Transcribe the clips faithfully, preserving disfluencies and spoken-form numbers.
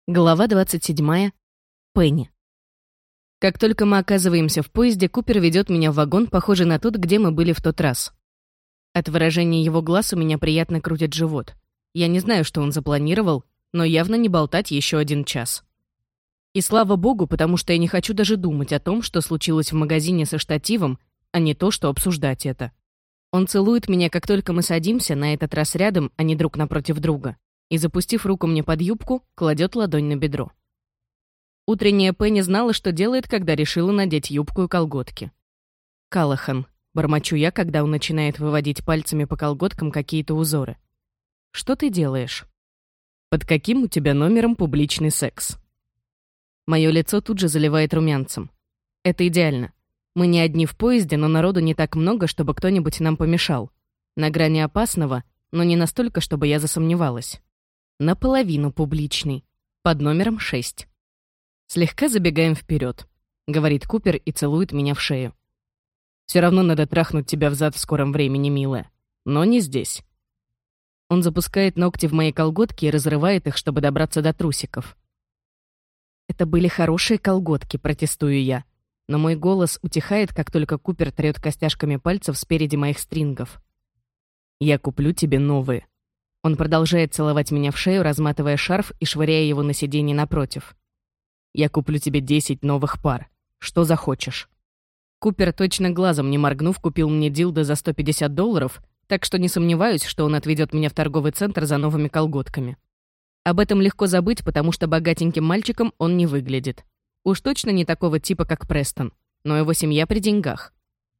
Глава двадцать седьмая. Пенни. Как только мы оказываемся в поезде, Купер ведет меня в вагон, похожий на тот, где мы были в тот раз. От выражения его глаз у меня приятно крутит живот. Я не знаю, что он запланировал, но явно не болтать еще один час. И слава богу, потому что я не хочу даже думать о том, что случилось в магазине со штативом, а не то, что обсуждать это. Он целует меня, как только мы садимся, на этот раз рядом, а не друг напротив друга, и, запустив руку мне под юбку, кладет ладонь на бедро. Утренняя Пенни знала, что делает, когда решила надеть юбку и колготки. «Калахан», — бормочу я, когда он начинает выводить пальцами по колготкам какие-то узоры. «Что ты делаешь?» «Под каким у тебя номером публичный секс?» Мое лицо тут же заливает румянцем. Это идеально. Мы не одни в поезде, но народу не так много, чтобы кто-нибудь нам помешал. На грани опасного, но не настолько, чтобы я засомневалась. Наполовину публичный. Под номером шесть. «Слегка забегаем вперед», — говорит Купер и целует меня в шею. «Все равно надо трахнуть тебя взад в скором времени, милая. Но не здесь». Он запускает ногти в мои колготки и разрывает их, чтобы добраться до трусиков. «Это были хорошие колготки», — протестую я. Но мой голос утихает, как только Купер трёт костяшками пальцев спереди моих стрингов. «Я куплю тебе новые». Он продолжает целовать меня в шею, разматывая шарф и швыряя его на сиденье напротив. «Я куплю тебе десять новых пар. Что захочешь». Купер, точно глазом не моргнув, купил мне дилдо за сто пятьдесят долларов, так что не сомневаюсь, что он отведет меня в торговый центр за новыми колготками. Об этом легко забыть, потому что богатеньким мальчиком он не выглядит. Уж точно не такого типа, как Престон, но его семья при деньгах.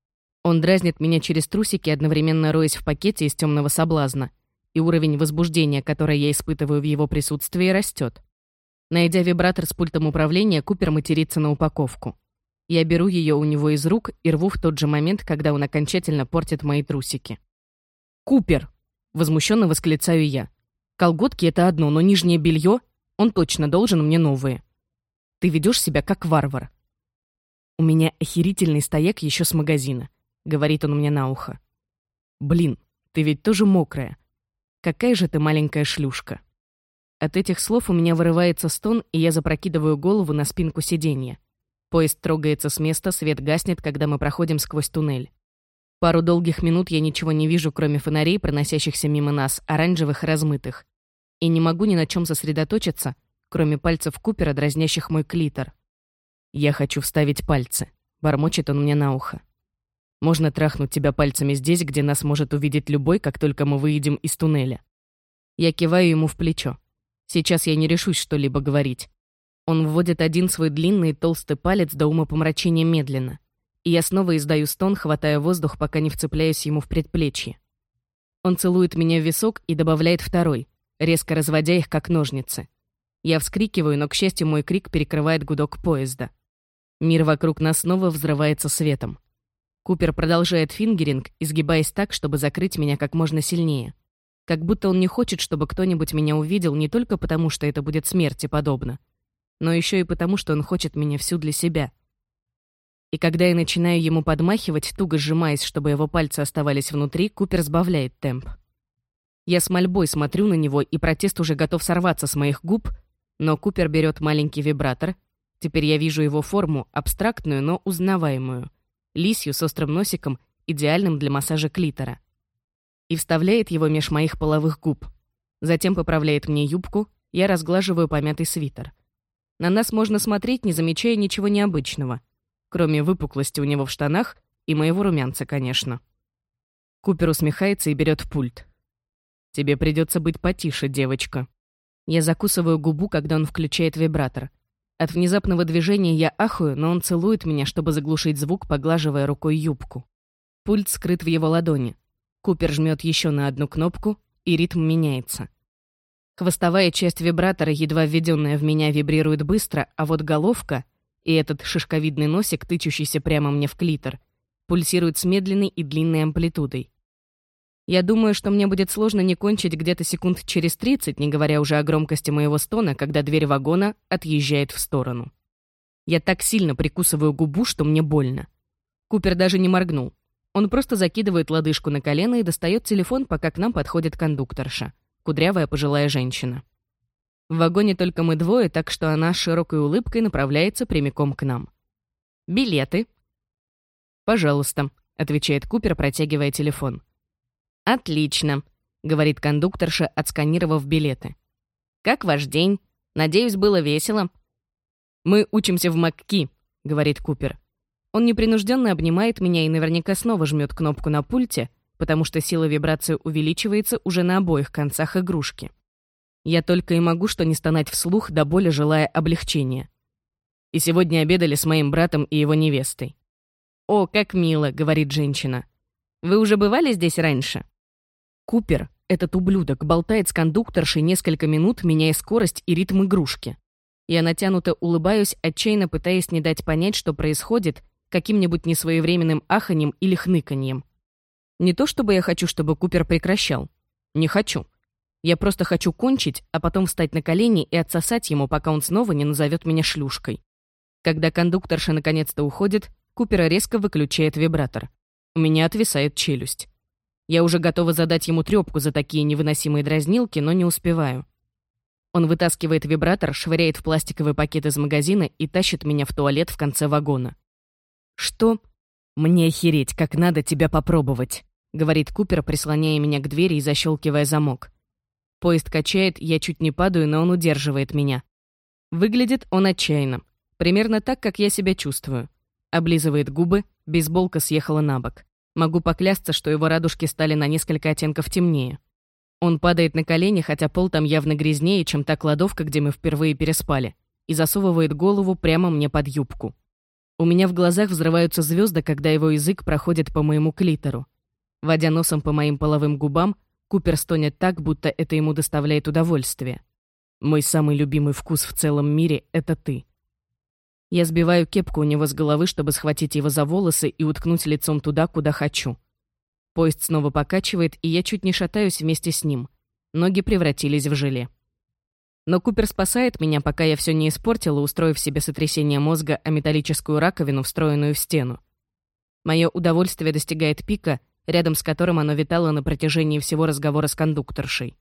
Он дразнит меня через трусики, одновременно роясь в пакете из темного соблазна, и уровень возбуждения, который я испытываю в его присутствии, растет. Найдя вибратор с пультом управления, Купер матерится на упаковку. Я беру ее у него из рук и рву в тот же момент, когда он окончательно портит мои трусики. «Купер!» — возмущенно восклицаю я. «Колготки — это одно, но нижнее белье, он точно должен мне новые. Ты ведешь себя как варвар». «У меня охерительный стояк еще с магазина», — говорит он мне на ухо. «Блин, ты ведь тоже мокрая. Какая же ты маленькая шлюшка». От этих слов у меня вырывается стон, и я запрокидываю голову на спинку сиденья. Поезд трогается с места, свет гаснет, когда мы проходим сквозь туннель. Пару долгих минут я ничего не вижу, кроме фонарей, проносящихся мимо нас, оранжевых и размытых. И не могу ни на чем сосредоточиться, кроме пальцев Купера, дразнящих мой клитор. «Я хочу вставить пальцы», — бормочет он мне на ухо. «Можно трахнуть тебя пальцами здесь, где нас может увидеть любой, как только мы выйдем из туннеля». Я киваю ему в плечо. Сейчас я не решусь что-либо говорить. Он вводит один свой длинный толстый палец до умопомрачения медленно. И я снова издаю стон, хватая воздух, пока не вцепляюсь ему в предплечье. Он целует меня в висок и добавляет второй, резко разводя их как ножницы. Я вскрикиваю, но, к счастью, мой крик перекрывает гудок поезда. Мир вокруг нас снова взрывается светом. Купер продолжает фингеринг, изгибаясь так, чтобы закрыть меня как можно сильнее. Как будто он не хочет, чтобы кто-нибудь меня увидел не только потому, что это будет смерти подобно, но еще и потому, что он хочет меня всю для себя. И когда я начинаю ему подмахивать, туго сжимаясь, чтобы его пальцы оставались внутри, Купер сбавляет темп. Я с мольбой смотрю на него, и протест уже готов сорваться с моих губ, но Купер берет маленький вибратор. Теперь я вижу его форму, абстрактную, но узнаваемую. Лисью с острым носиком, идеальным для массажа клитора. И вставляет его меж моих половых губ. Затем поправляет мне юбку, я разглаживаю помятый свитер. На нас можно смотреть, не замечая ничего необычного, кроме выпуклости у него в штанах и моего румянца, конечно. Купер усмехается и берет пульт. «Тебе придется быть потише, девочка». Я закусываю губу, когда он включает вибратор. От внезапного движения я ахаю, но он целует меня, чтобы заглушить звук, поглаживая рукой юбку. Пульт скрыт в его ладони. Купер жмет еще на одну кнопку, и ритм меняется. Хвостовая часть вибратора, едва введенная в меня, вибрирует быстро, а вот головка и этот шишковидный носик, тычущийся прямо мне в клитор, пульсирует с медленной и длинной амплитудой. Я думаю, что мне будет сложно не кончить где-то секунд через тридцать, не говоря уже о громкости моего стона, когда дверь вагона отъезжает в сторону. Я так сильно прикусываю губу, что мне больно. Купер даже не моргнул. Он просто закидывает лодыжку на колено и достает телефон, пока к нам подходит кондукторша, кудрявая пожилая женщина. В вагоне только мы двое, так что она с широкой улыбкой направляется прямиком к нам. «Билеты?» «Пожалуйста», — отвечает Купер, протягивая телефон. «Отлично», — говорит кондукторша, отсканировав билеты. «Как ваш день? Надеюсь, было весело?» «Мы учимся в МакКи», — говорит Купер. Он непринужденно обнимает меня и наверняка снова жмет кнопку на пульте, потому что сила вибрации увеличивается уже на обоих концах игрушки. Я только и могу что не стонать вслух, до боли желая облегчения. И сегодня обедали с моим братом и его невестой. «О, как мило», — говорит женщина. «Вы уже бывали здесь раньше?» Купер, этот ублюдок, болтает с кондукторшей несколько минут, меняя скорость и ритм игрушки. Я натянуто улыбаюсь, отчаянно пытаясь не дать понять, что происходит, каким-нибудь несвоевременным аханьем или хныканьем. Не то чтобы я хочу, чтобы Купер прекращал. Не хочу. Я просто хочу кончить, а потом встать на колени и отсосать ему, пока он снова не назовет меня шлюшкой. Когда кондукторша наконец-то уходит, Купер резко выключает вибратор. У меня отвисает челюсть. Я уже готова задать ему трёпку за такие невыносимые дразнилки, но не успеваю. Он вытаскивает вибратор, швыряет в пластиковый пакет из магазина и тащит меня в туалет в конце вагона. «Что? Мне охереть, как надо тебя попробовать», — говорит Купер, прислоняя меня к двери и защелкивая замок. Поезд качает, я чуть не падаю, но он удерживает меня. Выглядит он отчаянно. Примерно так, как я себя чувствую. Облизывает губы, бейсболка съехала на бок. Могу поклясться, что его радужки стали на несколько оттенков темнее. Он падает на колени, хотя пол там явно грязнее, чем та кладовка, где мы впервые переспали, и засовывает голову прямо мне под юбку. У меня в глазах взрываются звезды, когда его язык проходит по моему клитору. Водя носом по моим половым губам, Купер стонет так, будто это ему доставляет удовольствие. «Мой самый любимый вкус в целом мире — это ты». Я сбиваю кепку у него с головы, чтобы схватить его за волосы и уткнуть лицом туда, куда хочу. Поезд снова покачивает, и я чуть не шатаюсь вместе с ним. Ноги превратились в желе. Но Купер спасает меня, пока я все не испортила, устроив себе сотрясение мозга о металлическую раковину, встроенную в стену. Мое удовольствие достигает пика, рядом с которым оно витало на протяжении всего разговора с кондукторшей.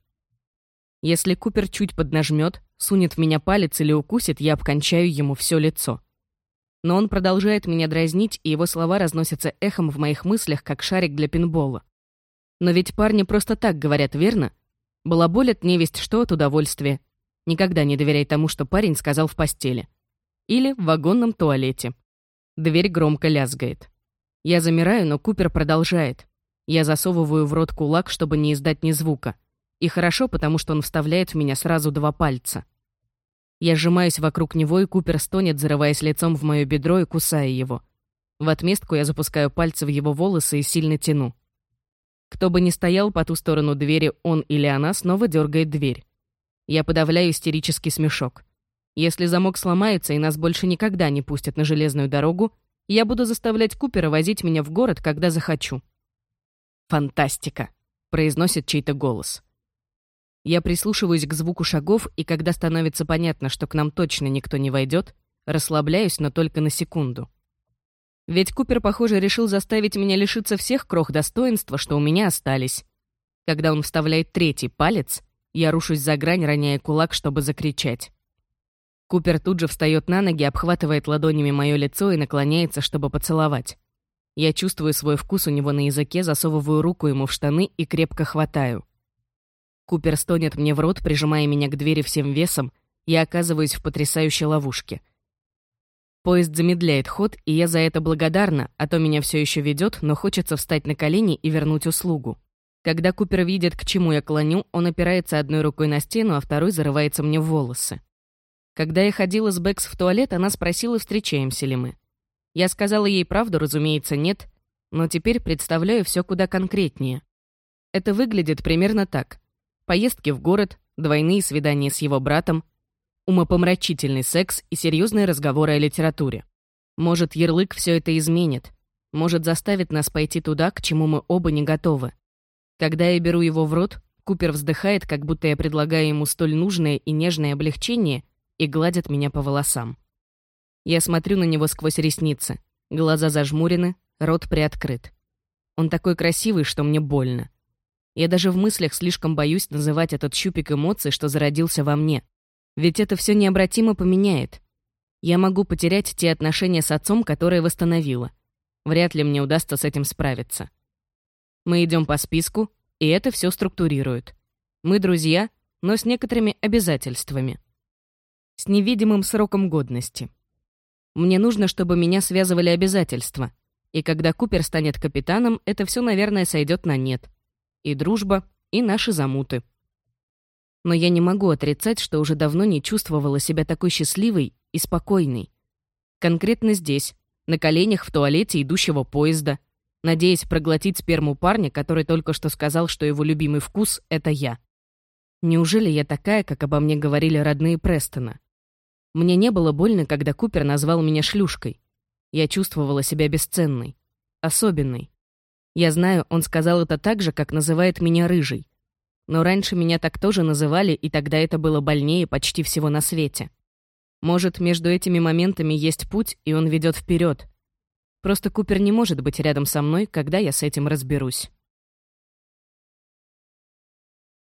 Если Купер чуть поднажмет, сунет в меня палец или укусит, я обкончаю ему все лицо. Но он продолжает меня дразнить, и его слова разносятся эхом в моих мыслях, как шарик для пинбола. Но ведь парни просто так говорят, верно? Балаболят невесть что от удовольствия. Никогда не доверяй тому, что парень сказал в постели. Или в вагонном туалете. Дверь громко лязгает. Я замираю, но Купер продолжает. Я засовываю в рот кулак, чтобы не издать ни звука. И хорошо, потому что он вставляет в меня сразу два пальца. Я сжимаюсь вокруг него, и Купер стонет, зарываясь лицом в мое бедро и кусая его. В отместку я запускаю пальцы в его волосы и сильно тяну. Кто бы ни стоял по ту сторону двери, он или она снова дергает дверь. Я подавляю истерический смешок. Если замок сломается и нас больше никогда не пустят на железную дорогу, я буду заставлять Купера возить меня в город, когда захочу. «Фантастика!» — произносит чей-то голос. Я прислушиваюсь к звуку шагов, и когда становится понятно, что к нам точно никто не войдет, расслабляюсь, но только на секунду. Ведь Купер, похоже, решил заставить меня лишиться всех крох достоинства, что у меня остались. Когда он вставляет третий палец, я рушусь за грань, роняя кулак, чтобы закричать. Купер тут же встает на ноги, обхватывает ладонями мое лицо и наклоняется, чтобы поцеловать. Я чувствую свой вкус у него на языке, засовываю руку ему в штаны и крепко хватаю. Купер стонет мне в рот, прижимая меня к двери всем весом, я оказываюсь в потрясающей ловушке. Поезд замедляет ход, и я за это благодарна, а то меня все еще ведет, но хочется встать на колени и вернуть услугу. Когда Купер видит, к чему я клоню, он опирается одной рукой на стену, а второй зарывается мне в волосы. Когда я ходила с Бэкс в туалет, она спросила, встречаемся ли мы. Я сказала ей правду, разумеется, нет, но теперь представляю все куда конкретнее. Это выглядит примерно так. Поездки в город, двойные свидания с его братом, умопомрачительный секс и серьезные разговоры о литературе. Может, ярлык все это изменит. Может, заставит нас пойти туда, к чему мы оба не готовы. Когда я беру его в рот, Купер вздыхает, как будто я предлагаю ему столь нужное и нежное облегчение, и гладит меня по волосам. Я смотрю на него сквозь ресницы. Глаза зажмурены, рот приоткрыт. Он такой красивый, что мне больно. Я даже в мыслях слишком боюсь называть этот щупик эмоций, что зародился во мне. Ведь это все необратимо поменяет. Я могу потерять те отношения с отцом, которые восстановила. Вряд ли мне удастся с этим справиться. Мы идем по списку, и это все структурирует. Мы друзья, но с некоторыми обязательствами. С невидимым сроком годности. Мне нужно, чтобы меня связывали обязательства. И когда Купер станет капитаном, это все, наверное, сойдет на нет. И дружба, и наши замуты. Но я не могу отрицать, что уже давно не чувствовала себя такой счастливой и спокойной. Конкретно здесь, на коленях в туалете идущего поезда, надеясь проглотить сперму парня, который только что сказал, что его любимый вкус — это я. Неужели я такая, как обо мне говорили родные Престона? Мне не было больно, когда Купер назвал меня шлюшкой. Я чувствовала себя бесценной, особенной. Я знаю, он сказал это так же, как называет меня рыжей. Но раньше меня так тоже называли, и тогда это было больнее почти всего на свете. Может, между этими моментами есть путь, и он ведет вперед. Просто Купер не может быть рядом со мной, когда я с этим разберусь.